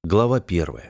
Глава 1.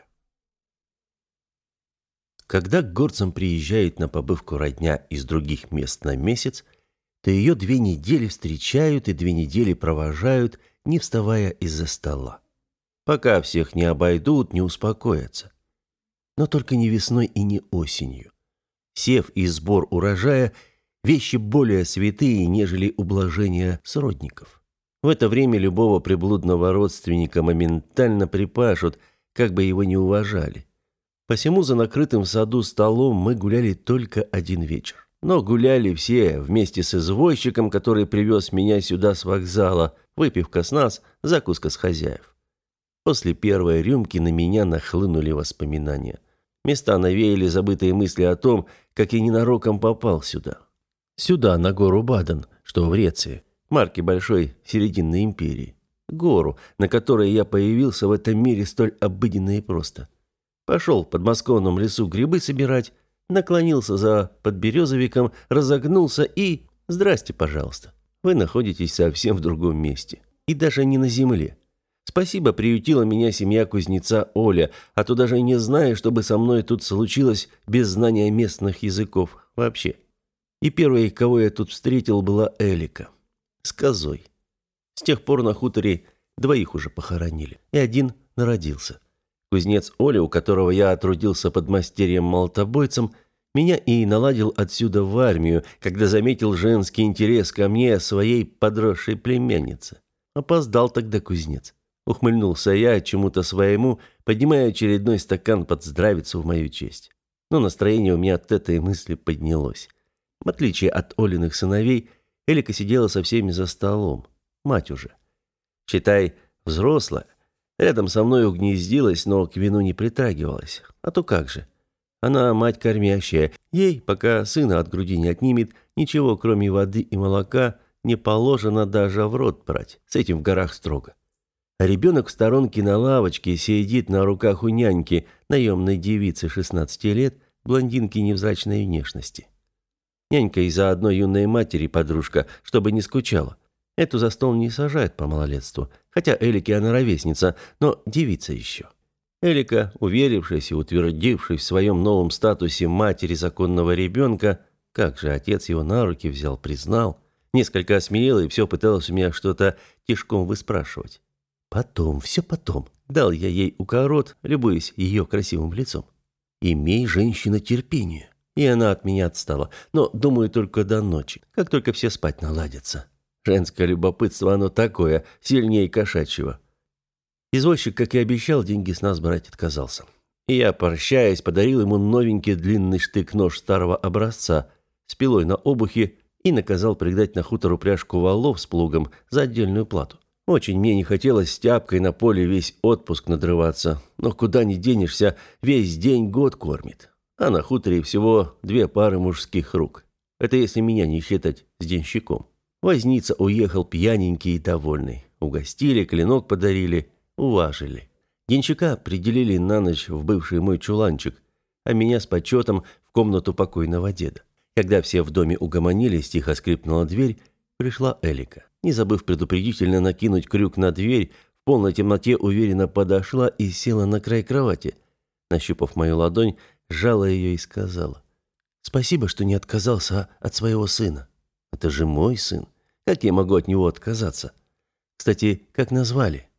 Когда к горцам приезжает на побывку родня из других мест на месяц, то ее 2 недели встречают и 2 недели провожают, не вставая из-за стола. Пока всех не обойдут, не успокоятся. Но только не весной и не осенью. Сев и сбор урожая – вещи более святые, нежели ублажение сродников. В это время любого приблудного родственника моментально припашут, как бы его не уважали. Посему за накрытым в саду столом мы гуляли только один вечер. Но гуляли все вместе с извозчиком, который привез меня сюда с вокзала, выпивка с нас, закуска с хозяев. После первой рюмки на меня нахлынули воспоминания. Места навеяли забытые мысли о том, как я ненароком попал сюда. Сюда, на гору Баден, что в Реции, марки большой серединной империи. Гору, на которой я появился в этом мире столь обыденно и просто. Пошел в подмосковном лесу грибы собирать, наклонился за подберезовиком, разогнулся и... Здрасте, пожалуйста. Вы находитесь совсем в другом месте. И даже не на земле. Спасибо, приютила меня семья кузнеца Оля, а то даже не знаю, что бы со мной тут случилось без знания местных языков вообще. И первой, кого я тут встретил, была Элика. С козой. С тех пор на хуторе 2 уже похоронили, и 1 народился. Кузнец Оля, у которого я отрудился подмастерьем-молотобойцем, меня и наладил отсюда в армию, когда заметил женский интерес ко мне своей подросшей племяннице. Опоздал тогда кузнец. Ухмыльнулся я чему-то своему, поднимая очередной стакан под здравицу в мою честь. Но настроение у меня от этой мысли поднялось. В отличие от Олиных сыновей, Элика сидела со всеми за столом. Мать уже. Считай, взрослая. Рядом со мной угнездилась, но к вину не притрагивалась. А то как же. Она мать кормящая. Ей, пока сына от груди не отнимет, ничего, кроме воды и молока, не положено даже в рот брать. С этим в горах строго. А ребенок в сторонке на лавочке сидит на руках у няньки, наемной девицы 16 лет, блондинки невзрачной внешности. Нянька из-за одной юной матери подружка, чтобы не скучала. Эту за стол не сажают по малолетству, хотя Элике она ровесница, но девица еще. Элика, уверившись и утвердившись в своем новом статусе матери законного ребенка, как же отец его на руки взял, признал, несколько осмелела и все пыталась у меня что-то тишком выспрашивать. Потом, все потом, дал я ей укорот, любуясь ее красивым лицом. Имей, женщина, терпение. И она от меня отстала, но, думаю, только до ночи, как только все спать наладятся. Женское любопытство, оно такое, сильнее кошачьего. Извозчик, как и обещал, деньги с нас брать отказался. И я, прощаясь, подарил ему новенький длинный штык-нож старого образца с пилой на обухе и наказал пригнать на хутор упряжку валов с плугом за отдельную плату. Очень мне не хотелось с тяпкой на поле весь отпуск надрываться, но куда ни денешься, весь день год кормит. А на хуторе всего 2 пары мужских рук. Это если меня не считать с денщиком. Возница уехал пьяненький и довольный. Угостили, клинок подарили, уважили. Денщика определили на ночь в бывший мой чуланчик, а меня с почетом в комнату покойного деда. Когда все в доме угомонились, тихо скрипнула дверь, пришла Элика. Не забыв предупредительно накинуть крюк на дверь, в полной темноте уверенно подошла и села на край кровати. Нащупав мою ладонь, сжала ее и сказала: «Спасибо, что не отказался от своего сына. Это же мой сын. Как я могу от него отказаться? Кстати, как назвали?»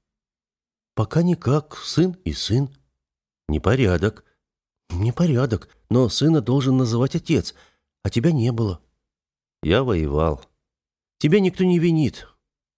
«Пока никак. Сын и сын». «Непорядок». «Непорядок. Но сына должен называть отец, а тебя не было». «Я воевал». «Тебя никто не винит.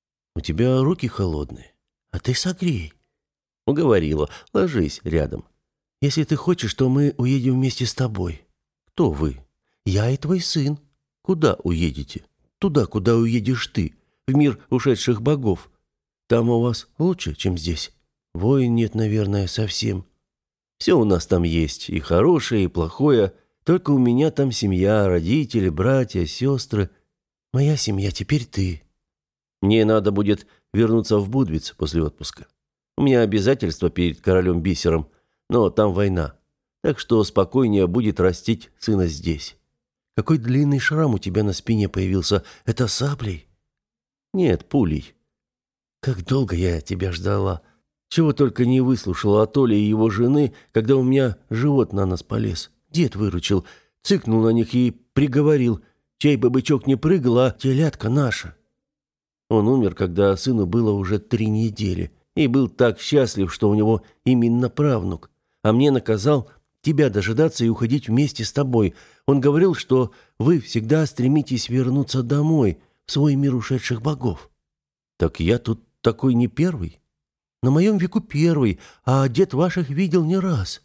У тебя руки холодные. А ты согрей». «Уговорила. Ложись рядом». «Если ты хочешь, то мы уедем вместе с тобой». «Кто вы?» «Я и твой сын». «Куда уедете?» «Туда, куда уедешь ты, в мир ушедших богов. Там у вас лучше, чем здесь. Войн нет, наверное, совсем. Все у нас там есть, и хорошее, и плохое. Только у меня там семья, родители, братья, сестры. Моя семья теперь ты». «Мне надо будет вернуться в Будвиц после отпуска. У меня обязательства перед королем Бисером, но там война. Так что спокойнее будет растить сына здесь». «Какой длинный шрам у тебя на спине появился. Это саблей?» «Нет, пулей». «Как долго я тебя ждала. Чего только не выслушал от Оли и его жены, когда у меня живот на нас полез. Дед выручил, цыкнул на них и приговорил: чей бы бычок не прыгал, а телятка наша. Он умер, когда сыну было уже 3 недели, и был так счастлив, что у него именно правнук. А мне наказал тебя дожидаться и уходить вместе с тобой. Он говорил, что вы всегда стремитесь вернуться домой, в свой мир ушедших богов. Так я тут такой не первый. На моем веку первый, а дед ваших видел не раз.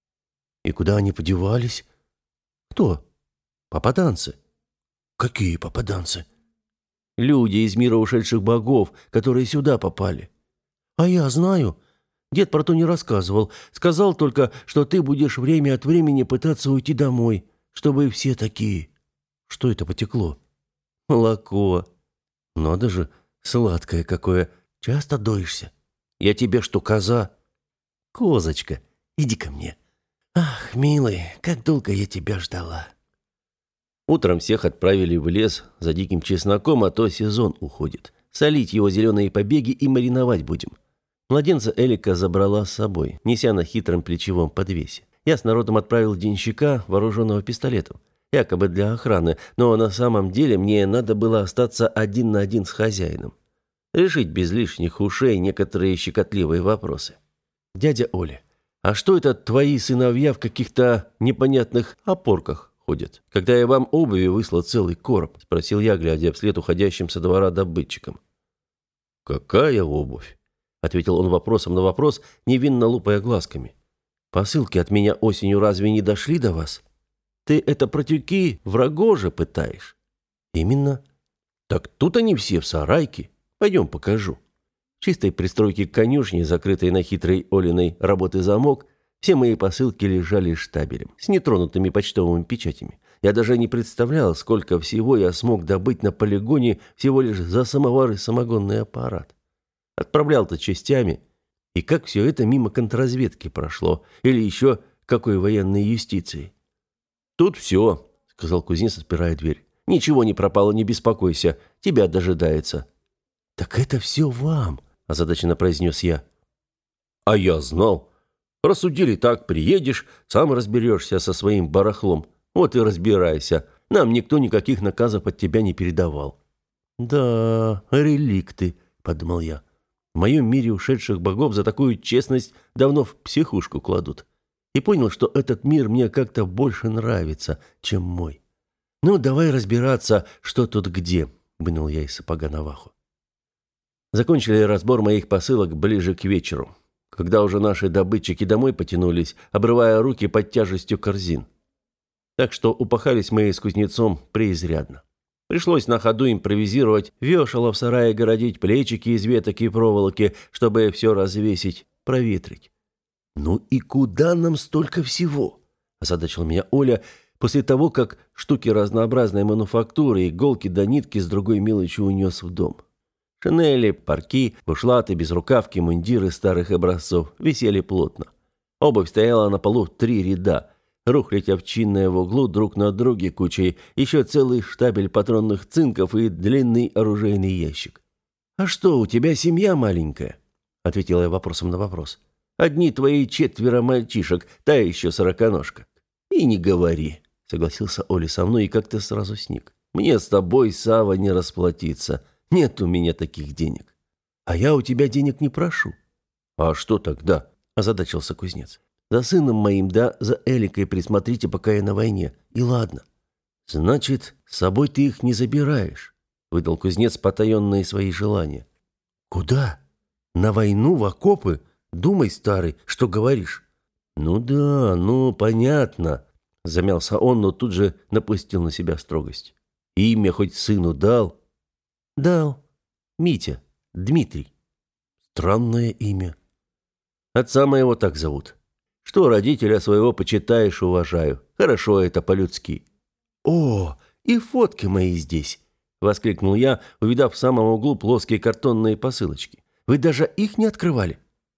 И куда они подевались? Кто? Попаданцы. Какие попаданцы? Люди из мира ушедших богов, которые сюда попали. А я знаю. Дед про то не рассказывал. Сказал только, что ты будешь время от времени пытаться уйти домой, чтобы все такие. Что это потекло? Молоко. Надо же, сладкое какое. Часто доишься? Я тебе что, коза? Козочка, иди ко мне. Ах, милый, как долго я тебя ждала. Утром всех отправили в лес за диким чесноком, а то сезон уходит. Солить его зеленые побеги и мариновать будем. Младенца Элика забрала с собой, неся на хитром плечевом подвесе. Я с народом отправил денщика, вооруженного пистолетом, якобы для охраны, но на самом деле мне надо было остаться 1 на 1 с хозяином. Решить без лишних ушей некоторые щекотливые вопросы. Дядя Оля, а что это твои сыновья в каких-то непонятных опорках ходят, когда я вам обуви выслал целый короб? Спросил я, глядя вслед уходящим со двора добытчикам. Какая обувь? Ответил он вопросом на вопрос, невинно лупая глазками. Посылки от меня осенью разве не дошли до вас? Ты это про тюки в Рогоже пытаешь? Именно. Так тут они все в сарайке. Пойдем покажу. В чистой пристройке к конюшне, закрытой на хитрой Олиной работы замок, все мои посылки лежали штабелем, с нетронутыми почтовыми печатями. Я даже не представлял, сколько всего я смог добыть на полигоне всего лишь за самовар и самогонный аппарат. Отправлял-то частями. И как все это мимо контрразведки прошло? Или еще какой военной юстиции? «Тут все», — сказал кузнец, отпирая дверь. «Ничего не пропало, не беспокойся. Тебя дожидается». «Так это все вам», — озадаченно произнес я. «А я знал. Рассудили так, приедешь, сам разберешься со своим барахлом. Вот и разбирайся. Нам никто никаких наказов от тебя не передавал». «Да, реликты», — подумал я. «В моем мире ушедших богов за такую честность давно в психушку кладут». И понял, что этот мир мне как-то больше нравится, чем мой. «Ну, давай разбираться, что тут где», — вынул я из сапога наваху. Закончили разбор моих посылок ближе к вечеру, когда уже наши добытчики домой потянулись, обрывая руки под тяжестью корзин. Так что упахались мы с кузнецом преизрядно. Пришлось на ходу импровизировать, вешало в сарае городить, плечики из веток и проволоки, чтобы все развесить, проветрить. «Ну и куда нам столько всего?» – озадачила меня Оля после того, как штуки разнообразной мануфактуры, иголки да нитки с другой мелочью унес в дом. Шинели, парки, бушлаты, безрукавки, мундиры старых образцов висели плотно. Обувь стояла на полу в 3 ряда, рухлядь овчинная в углу друг на друге кучей, еще целый штабель патронных цинков и длинный оружейный ящик. «А что, у тебя семья маленькая?» – ответила я вопросом на вопрос. «Одни твои 4 мальчишек, та еще 40-ножка». «И не говори», – согласился Оля со мной и как-то сразу сник. «Мне с тобой, Сава, не расплатиться. Нет у меня таких денег». «А я у тебя денег не прошу». «А что тогда?» – озадачился кузнец. «За сыном моим, да за Эликой присмотрите, пока я на войне. И ладно». «Значит, с собой ты их не забираешь», – выдал кузнец потаенные свои желания. «Куда? На войну, в окопы? Думай, старый, что говоришь». «Ну да, ну понятно», – замялся он, но тут же напустил на себя строгость. «Имя хоть сыну дал?» «Дал. Митя. Дмитрий». «Странное имя». «Отца моего так зовут. Что родителя своего почитаешь, уважаю. Хорошо это по-людски». «О, и фотки мои здесь», – воскликнул я, увидав в самом углу плоские картонные посылочки. «Вы даже их не открывали?»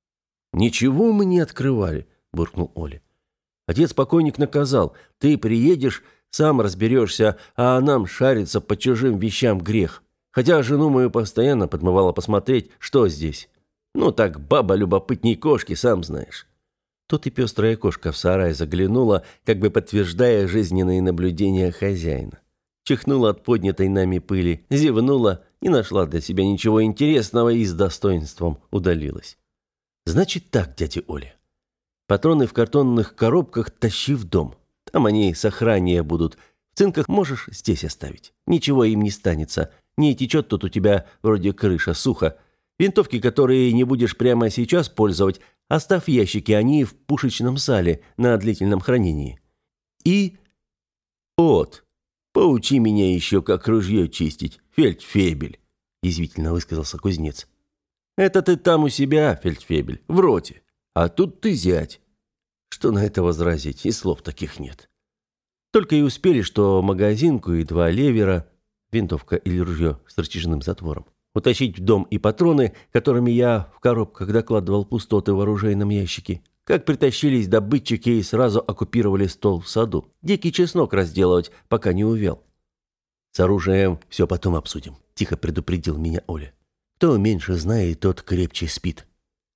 «Ничего мы не открывали», – буркнул Оля. «Отец-покойник наказал. Ты приедешь, сам разберешься, а нам шариться по чужим вещам грех. Хотя жену мою постоянно подмывало посмотреть, что здесь. Ну так баба любопытней кошки, сам знаешь». Тут и пестрая кошка в сарай заглянула, как бы подтверждая жизненные наблюдения хозяина. Чихнула от поднятой нами пыли, зевнула, не нашла для себя ничего интересного и с достоинством удалилась. «Значит так, дядя Оля. Патроны в картонных коробках тащи в дом. Там они сохраннее будут. В цинках можешь здесь оставить. Ничего им не станется. Не течет тут у тебя вроде крыша, сухо. Винтовки, которые не будешь прямо сейчас пользовать, оставь в ящике, они в пушечном зале на длительном хранении. И... вот, поучи меня еще, как ружье чистить, фельдфебель», язвительно высказался кузнец. «Это ты там у себя, фельдфебель, в роте. А тут ты зять». Что на это возразить, и слов таких нет. Только и успели, что магазинку и 2 левера, винтовка или ружье с рычажным затвором, утащить в дом и патроны, которыми я в коробках докладывал пустоты в оружейном ящике. Как притащились добытчики и сразу оккупировали стол в саду. Дикий чеснок разделывать, пока не увял. «С оружием все потом обсудим», – тихо предупредил меня Оля. «Кто меньше знает, тот крепче спит».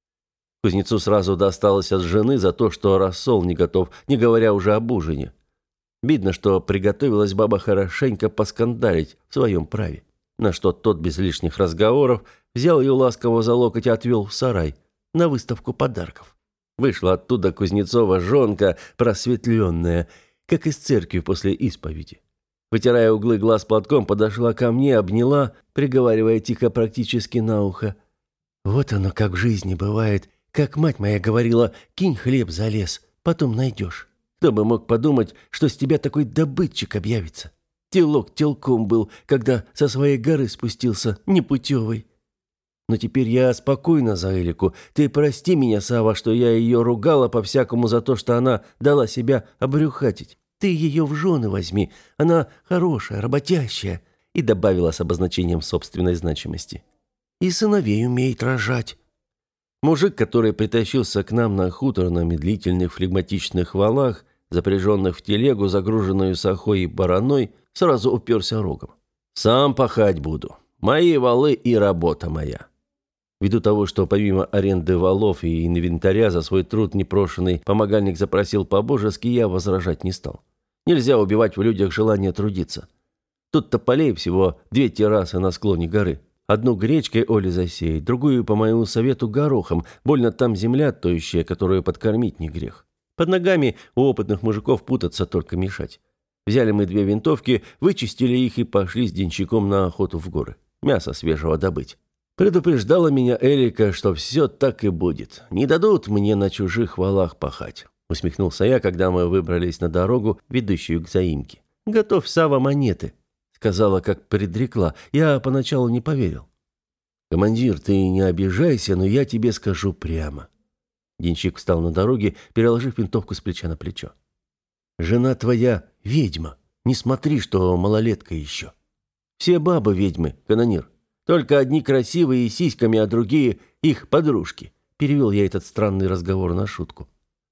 Кузнецу сразу досталось от жены за то, что рассол не готов, не говоря уже об ужине. Видно, что приготовилась баба хорошенько поскандалить в своем праве. На что тот без лишних разговоров взял ее ласково за локоть и отвел в сарай на выставку подарков. Вышла оттуда Кузнецова жонка, просветленная, как из церкви после исповеди. Вытирая углы глаз платком, подошла ко мне, обняла, приговаривая тихо практически на ухо. «Вот оно как в жизни бывает. Как мать моя говорила, кинь хлеб за лес, потом найдешь. Кто бы мог подумать, что с тебя такой добытчик объявится. Телок телком был, когда со своей горы спустился, непутевый. Но теперь я спокойна за Элику. Ты прости меня, Сава, что я ее ругала по-всякому за то, что она дала себя обрюхатить. Ты ее в жены возьми, она хорошая, работящая», и добавила с обозначением собственной значимости. «И сыновей умеет рожать». Мужик, который притащился к нам на хутор на медлительных флегматичных валах, запряженных в телегу, загруженную сахой и бараной, сразу уперся рогом. «Сам пахать буду. Мои валы и работа моя». Ввиду того, что помимо аренды валов и инвентаря за свой труд непрошенный помогальник запросил по-божески, я возражать не стал. Нельзя убивать в людях желание трудиться. Тут тополей всего 2 террасы на склоне горы. Одну гречкой Оле засеять, другую, по моему совету, горохом. Больно там земля тоющая, которую подкормить не грех. Под ногами у опытных мужиков путаться, только мешать. Взяли мы 2 винтовки, вычистили их и пошли с денщиком на охоту в горы. Мясо свежего добыть. Предупреждала меня Элика, что все так и будет. Не дадут мне на чужих валах пахать. Усмехнулся я, когда мы выбрались на дорогу, ведущую к заимке. «Готовь, Сава, монеты», — сказала, как предрекла. Я поначалу не поверил. «Командир, ты не обижайся, но я тебе скажу прямо». Денщик встал на дороге, переложив винтовку с плеча на плечо. «Жена твоя ведьма. Не смотри, что малолетка еще. Все бабы ведьмы, канонир. Только одни красивые и сиськами, а другие — их подружки». Перевел я этот странный разговор на шутку.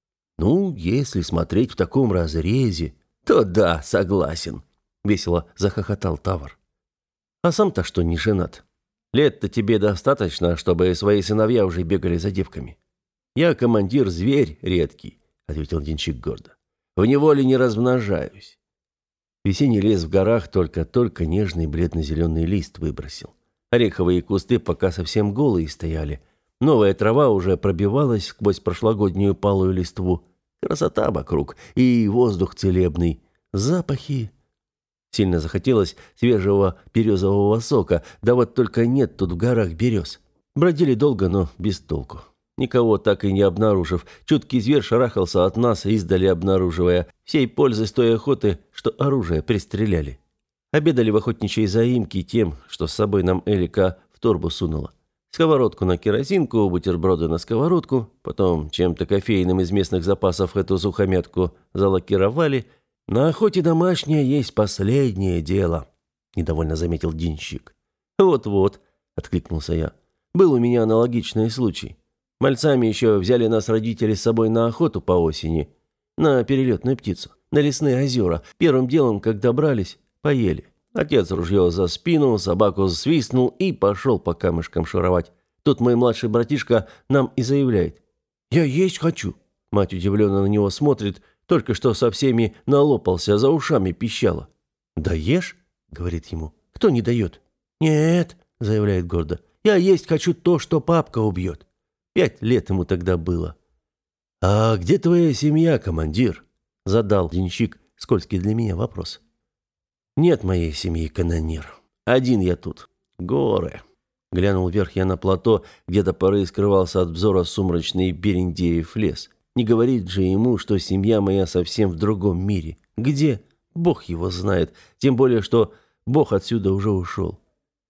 «Ну, если смотреть в таком разрезе, то да, согласен», — весело захохотал Тавр. «А сам-то что не женат? Лет-то тебе достаточно, чтобы свои сыновья уже бегали за девками». «Я, командир, зверь редкий», — ответил денщик гордо. «В неволе не размножаюсь». Весенний лес в горах только-только нежный бледно-зеленый лист выбросил. Ореховые кусты пока совсем голые стояли. Новая трава уже пробивалась сквозь прошлогоднюю палую листву. Красота вокруг и воздух целебный. Запахи. Сильно захотелось свежего березового сока, да вот только нет тут в горах берез. Бродили долго, но без толку. Никого так и не обнаружив, чуткий зверь шарахался от нас, издали обнаруживая всей пользы с той охоты, что оружие пристреляли. Обедали в охотничьей заимке тем, что с собой нам Элика в торбу сунула. Сковородку на керосинку, бутерброды на сковородку, потом чем-то кофейным из местных запасов эту сухомятку залакировали. «На охоте домашняя есть последнее дело», — недовольно заметил денщик. «Вот-вот», — откликнулся я. «Был у меня аналогичный случай. Мальцами еще взяли нас родители с собой на охоту по осени, на перелетную птицу, на лесные озера. Первым делом, как добрались, поели. Отец ружье за спину, собаку свистнул и пошел по камешкам шуровать. Тут мой младший братишка нам и заявляет: «Я есть хочу». Мать удивленно на него смотрит, только что со всеми налопался, а за ушами пищала. «Да ешь», — говорит ему, — «кто не дает?» «Нет», — заявляет гордо, — «я есть хочу то, что папка убьет». 5 лет ему тогда было. «А где твоя семья, командир?» — задал денщик скользкий для меня вопрос. «Нет моей семьи, канонир. Один я тут. Горы». Глянул вверх я на плато, где до поры скрывался от взора сумрачный Берендеев лес. Не говорит же ему, что семья моя совсем в другом мире. Где? Бог его знает. Тем более, что Бог отсюда уже ушел.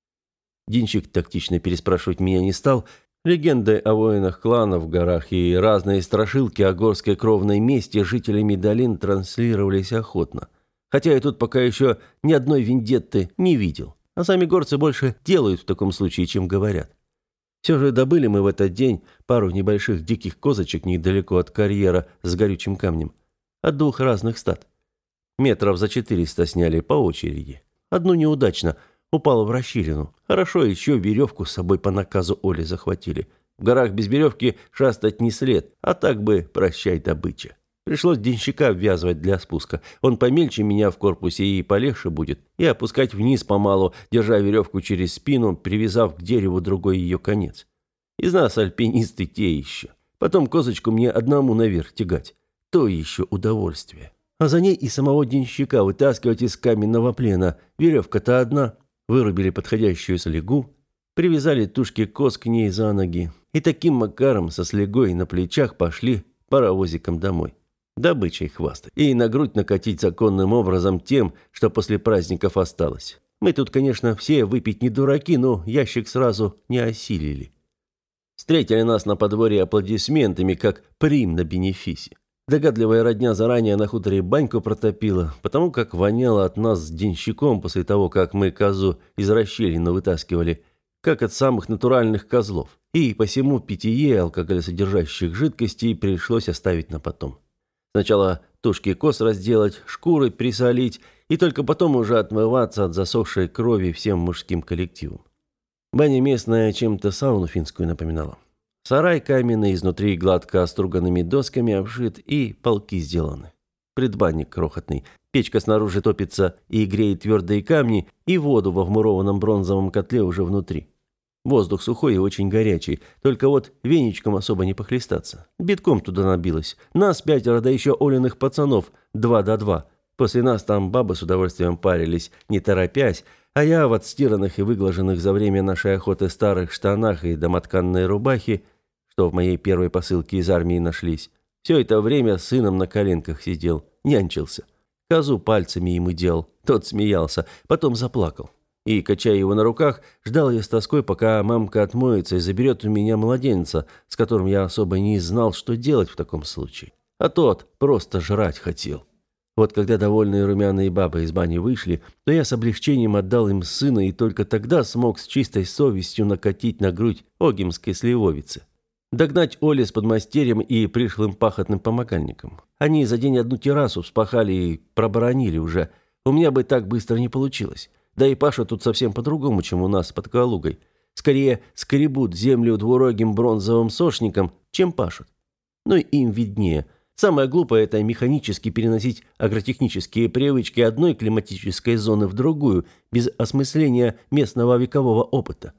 Денщик тактично переспрашивать меня не стал. Легенды о воинах кланов в горах и разные страшилки о горской кровной мести жителями долин транслировались охотно. Хотя я тут пока еще ни одной вендетты не видел. А сами горцы больше делают в таком случае, чем говорят. Все же добыли мы в этот день пару небольших диких козочек недалеко от карьера с горючим камнем. От 2 разных стад. Метров за 400 сняли по очереди. Одну неудачно, упала в расщелину. Хорошо еще веревку с собой по наказу Оли захватили. В горах без веревки шастать не след, а так бы прощай добыча. Пришлось денщика ввязывать для спуска. Он помельче меня в корпусе и полегче будет. И опускать вниз помалу, держа веревку через спину, привязав к дереву другой ее конец. Из нас альпинисты те еще. Потом козочку мне одному наверх тягать. То еще удовольствие. А за ней и самого денщика вытаскивать из каменного плена. Веревка-то одна. Вырубили подходящую слегу, привязали тушки коз к ней за ноги. И таким макаром со слегой на плечах пошли паровозиком домой. Добычей хвастать. И на грудь накатить законным образом тем, что после праздников осталось. Мы тут, конечно, все выпить не дураки, но ящик сразу не осилили. Встретили нас на подворье аплодисментами, как прим на бенефисе. Догадливая родня заранее на хуторе баньку протопила, потому как воняло от нас с денщиком после того, как мы козу из расщелины вытаскивали, как от самых натуральных козлов. И посему питье алкоголесодержащих жидкостей пришлось оставить на потом. Сначала тушки коз разделать, шкуры присолить, и только потом уже отмываться от засохшей крови всем мужским коллективом. Баня местная чем-то сауну финскую напоминала. Сарай каменный, изнутри гладко оструганными досками обшит, и полки сделаны. Предбанник крохотный, печка снаружи топится и греет твердые камни, и воду во вмурованном бронзовом котле уже внутри. Воздух сухой и очень горячий, только вот веничком особо не похлестаться. Битком туда набилось. Нас 5, да еще Олиных пацанов, 2 до 2. После нас там бабы с удовольствием парились, не торопясь, а я в отстиранных и выглаженных за время нашей охоты старых штанах и домотканной рубахе, что в моей первой посылке из армии нашлись, все это время с сыном на коленках сидел, нянчился. Козу пальцами ему делал, тот смеялся, потом заплакал. И, качая его на руках, ждал я с тоской, пока мамка отмоется и заберет у меня младенца, с которым я особо не знал, что делать в таком случае. А тот просто жрать хотел. Вот когда довольные румяные бабы из бани вышли, то я с облегчением отдал им сына и только тогда смог с чистой совестью накатить на грудь огимской сливовицы. Догнать Оли с подмастерьем и пришлым пахотным помогальником. Они за день одну террасу вспахали и проборонили уже. У меня бы так быстро не получилось. Да и Паша тут совсем по-другому, чем у нас под Калугой. Скорее скребут землю двурогим бронзовым сошником, чем пашут. Ну и им виднее. Самое глупое – это механически переносить агротехнические привычки одной климатической зоны в другую, без осмысления местного векового опыта.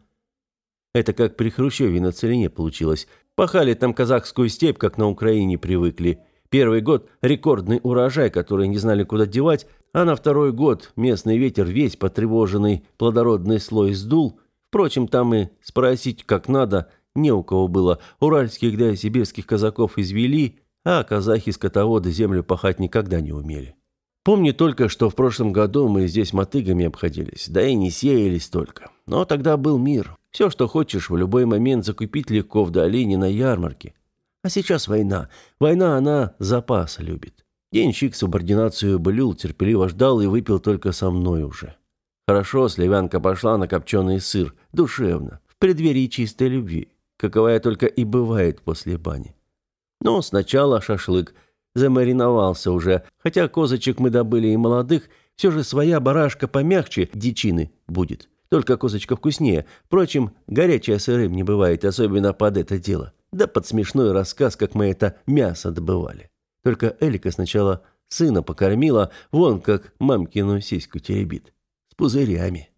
Это как при Хрущеве на Целине получилось. Пахали там казахскую степь, как на Украине привыкли. Первый год – рекордный урожай, который не знали, куда девать, а на второй год местный ветер весь потревоженный плодородный слой сдул. Впрочем, там и спросить как надо не у кого было. Уральских да сибирских казаков извели, а казахи-скотоводы землю пахать никогда не умели. Помню только, что в прошлом году мы здесь мотыгами обходились, да и не сеялись только. Но тогда был мир. Все, что хочешь, в любой момент закупить легко в долине на ярмарке. А сейчас война. Война, она запас любит. Денщик субординацию блюл, терпеливо ждал и выпил только со мной уже. Хорошо, сливянка пошла на копченый сыр, душевно, в преддверии чистой любви, каковая только и бывает после бани. Но сначала шашлык. Замариновался уже, хотя козочек мы добыли и молодых, все же своя барашка помягче дичины будет. Только косточка вкуснее. Впрочем, горячая сырым не бывает, особенно под это дело. Да под смешной рассказ, как мы это мясо добывали. Только Элика сначала сына покормила, вон как мамкину сиську теребит. С пузырями.